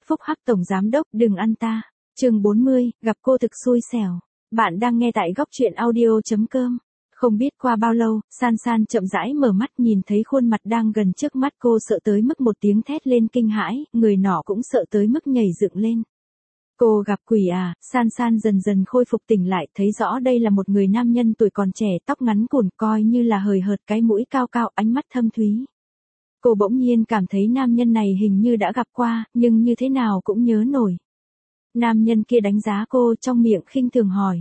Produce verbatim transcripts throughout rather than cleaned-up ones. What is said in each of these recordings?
Phúc Hắc tổng giám đốc, đừng ăn ta. Chương bốn mươi, gặp cô thực xui xẻo. Bạn đang nghe tại góc truyện audio chấm com. Không biết qua bao lâu, San San chậm rãi mở mắt nhìn thấy khuôn mặt đang gần trước mắt cô, sợ tới mức một tiếng thét lên kinh hãi, người nọ cũng sợ tới mức nhảy dựng lên. Cô gặp quỷ à? San San dần dần khôi phục tỉnh lại, thấy rõ đây là một người nam nhân tuổi còn trẻ, tóc ngắn cùn, coi như là hời hợt, cái mũi cao cao, ánh mắt thâm thúy. Cô bỗng nhiên cảm thấy nam nhân này hình như đã gặp qua, nhưng như thế nào cũng nhớ nổi. Nam nhân kia đánh giá cô, trong miệng khinh thường hỏi.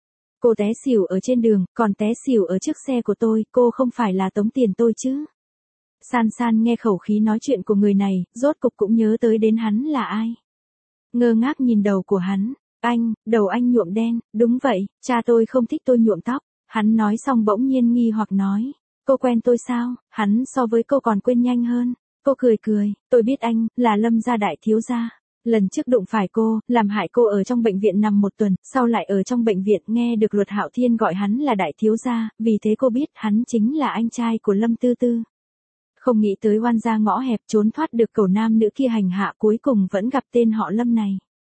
Cô té xỉu ở trên đường, còn té xỉu ở trước xe của tôi, cô không phải là tống tiền tôi chứ? San San nghe khẩu khí nói chuyện của người này, rốt cục cũng nhớ tới đến hắn là ai. Ngơ ngác nhìn đầu của hắn, anh, đầu anh nhuộm đen, đúng vậy, cha tôi không thích tôi nhuộm tóc. Hắn nói xong bỗng nhiên nghi hoặc nói, cô quen tôi sao? Hắn so với cô còn quên nhanh hơn. Cô cười cười, tôi biết anh, là Lâm gia đại thiếu gia. Lần trước đụng phải cô, làm hại cô ở trong bệnh viện nằm một tuần, sau lại ở trong bệnh viện nghe được Luật Hạo Thiên gọi hắn là đại thiếu gia, vì thế cô biết hắn chính là anh trai của Lâm Tư Tư. Không nghĩ tới oan gia ngõ hẹp trốn thoát được cẩu nam nữ kia hành hạ, cuối cùng vẫn gặp tên họ Lâm này.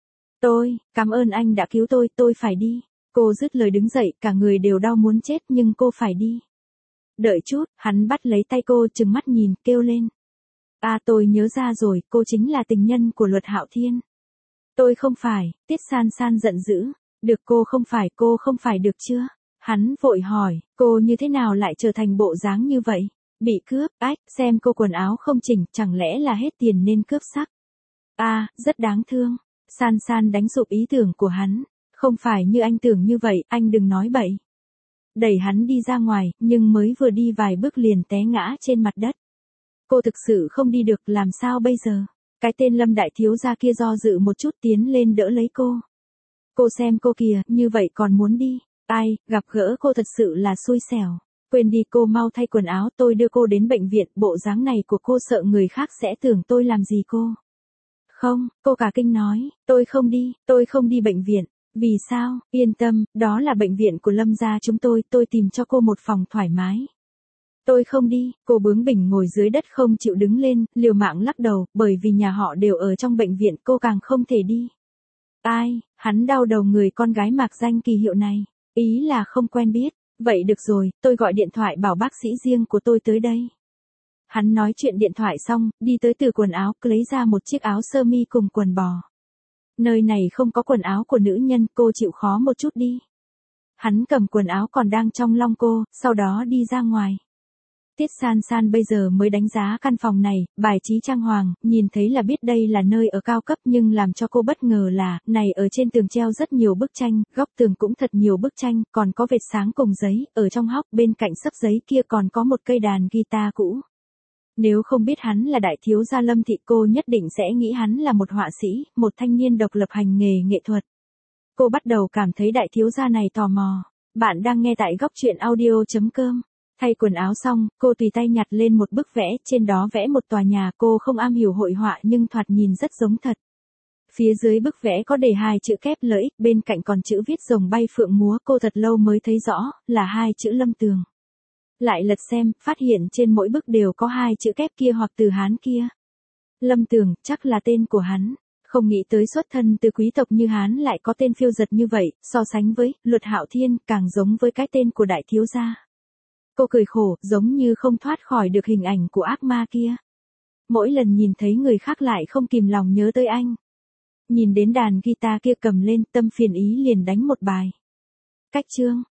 Tôi, cảm ơn anh đã cứu tôi, tôi phải đi. Cô dứt lời đứng dậy, cả người đều đau muốn chết nhưng cô phải đi. Đợi chút, hắn bắt lấy tay cô, trừng mắt nhìn, kêu lên. À, tôi nhớ ra rồi, cô chính là tình nhân của Luật Hạo Thiên. Tôi không phải. Tiết San San giận dữ. Được, cô không phải, cô không phải được chưa? Hắn vội hỏi, cô như thế nào lại trở thành bộ dáng như vậy? Bị cướp, ách, xem cô quần áo không chỉnh, chẳng lẽ là hết tiền nên cướp sắc? À, rất đáng thương. San San đánh sụp ý tưởng của hắn. Không phải như anh tưởng như vậy, anh đừng nói bậy. Đẩy hắn đi ra ngoài, nhưng mới vừa đi vài bước liền té ngã trên mặt đất. Cô thực sự không đi được, làm sao bây giờ? Cái tên Lâm đại thiếu gia kia do dự một chút tiến lên đỡ lấy cô. Cô xem cô kìa, như vậy còn muốn đi. Ai, gặp gỡ cô thật sự là xui xẻo. Quên đi, cô mau thay quần áo, tôi đưa cô đến bệnh viện, bộ dáng này của cô sợ người khác sẽ tưởng tôi làm gì cô. Không, cô cả kinh nói, tôi không đi, tôi không đi bệnh viện. Vì sao? Yên tâm, đó là bệnh viện của Lâm gia chúng tôi, tôi tìm cho cô một phòng thoải mái. Tôi không đi, cô bướng bỉnh ngồi dưới đất không chịu đứng lên, liều mạng lắc đầu, bởi vì nhà họ đều ở trong bệnh viện, cô càng không thể đi. Ai, hắn đau đầu người con gái mạc danh kỳ hiệu này, ý là không quen biết. Vậy được rồi, tôi gọi điện thoại bảo bác sĩ riêng của tôi tới đây. Hắn nói chuyện điện thoại xong, đi tới từ quần áo, lấy ra một chiếc áo sơ mi cùng quần bò. Nơi này không có quần áo của nữ nhân, cô chịu khó một chút đi. Hắn cầm quần áo còn đang trong lòng cô, sau đó đi ra ngoài. Tiết San San bây giờ mới đánh giá căn phòng này, bài trí trang hoàng, nhìn thấy là biết đây là nơi ở cao cấp, nhưng làm cho cô bất ngờ là, này ở trên tường treo rất nhiều bức tranh, góc tường cũng thật nhiều bức tranh, còn có vệt sáng cùng giấy, ở trong hốc bên cạnh sấp giấy kia còn có một cây đàn guitar cũ. Nếu không biết hắn là đại thiếu gia Lâm thị, cô nhất định sẽ nghĩ hắn là một họa sĩ, một thanh niên độc lập hành nghề nghệ thuật. Cô bắt đầu cảm thấy đại thiếu gia này tò mò. Bạn đang nghe tại góc truyện audio chấm com. Thay quần áo xong, cô tùy tay nhặt lên một bức vẽ, trên đó vẽ một tòa nhà, cô không am hiểu hội họa nhưng thoạt nhìn rất giống thật. Phía dưới bức vẽ có đề hai chữ kép lợi ích, bên cạnh còn chữ viết rồng bay phượng múa, cô thật lâu mới thấy rõ, là hai chữ Lâm Tường. Lại lật xem, phát hiện trên mỗi bức đều có hai chữ kép kia hoặc từ Hán kia. Lâm Tường, chắc là tên của hắn. Không nghĩ tới xuất thân từ quý tộc như hắn lại có tên phiêu dật như vậy, so sánh với Luật Hạo Thiên, càng giống với cái tên của đại thiếu gia. Cô cười khổ, giống như không thoát khỏi được hình ảnh của ác ma kia. Mỗi lần nhìn thấy người khác lại không kìm lòng nhớ tới anh. Nhìn đến đàn guitar kia cầm lên, tâm phiền ý liền đánh một bài. Cách chương,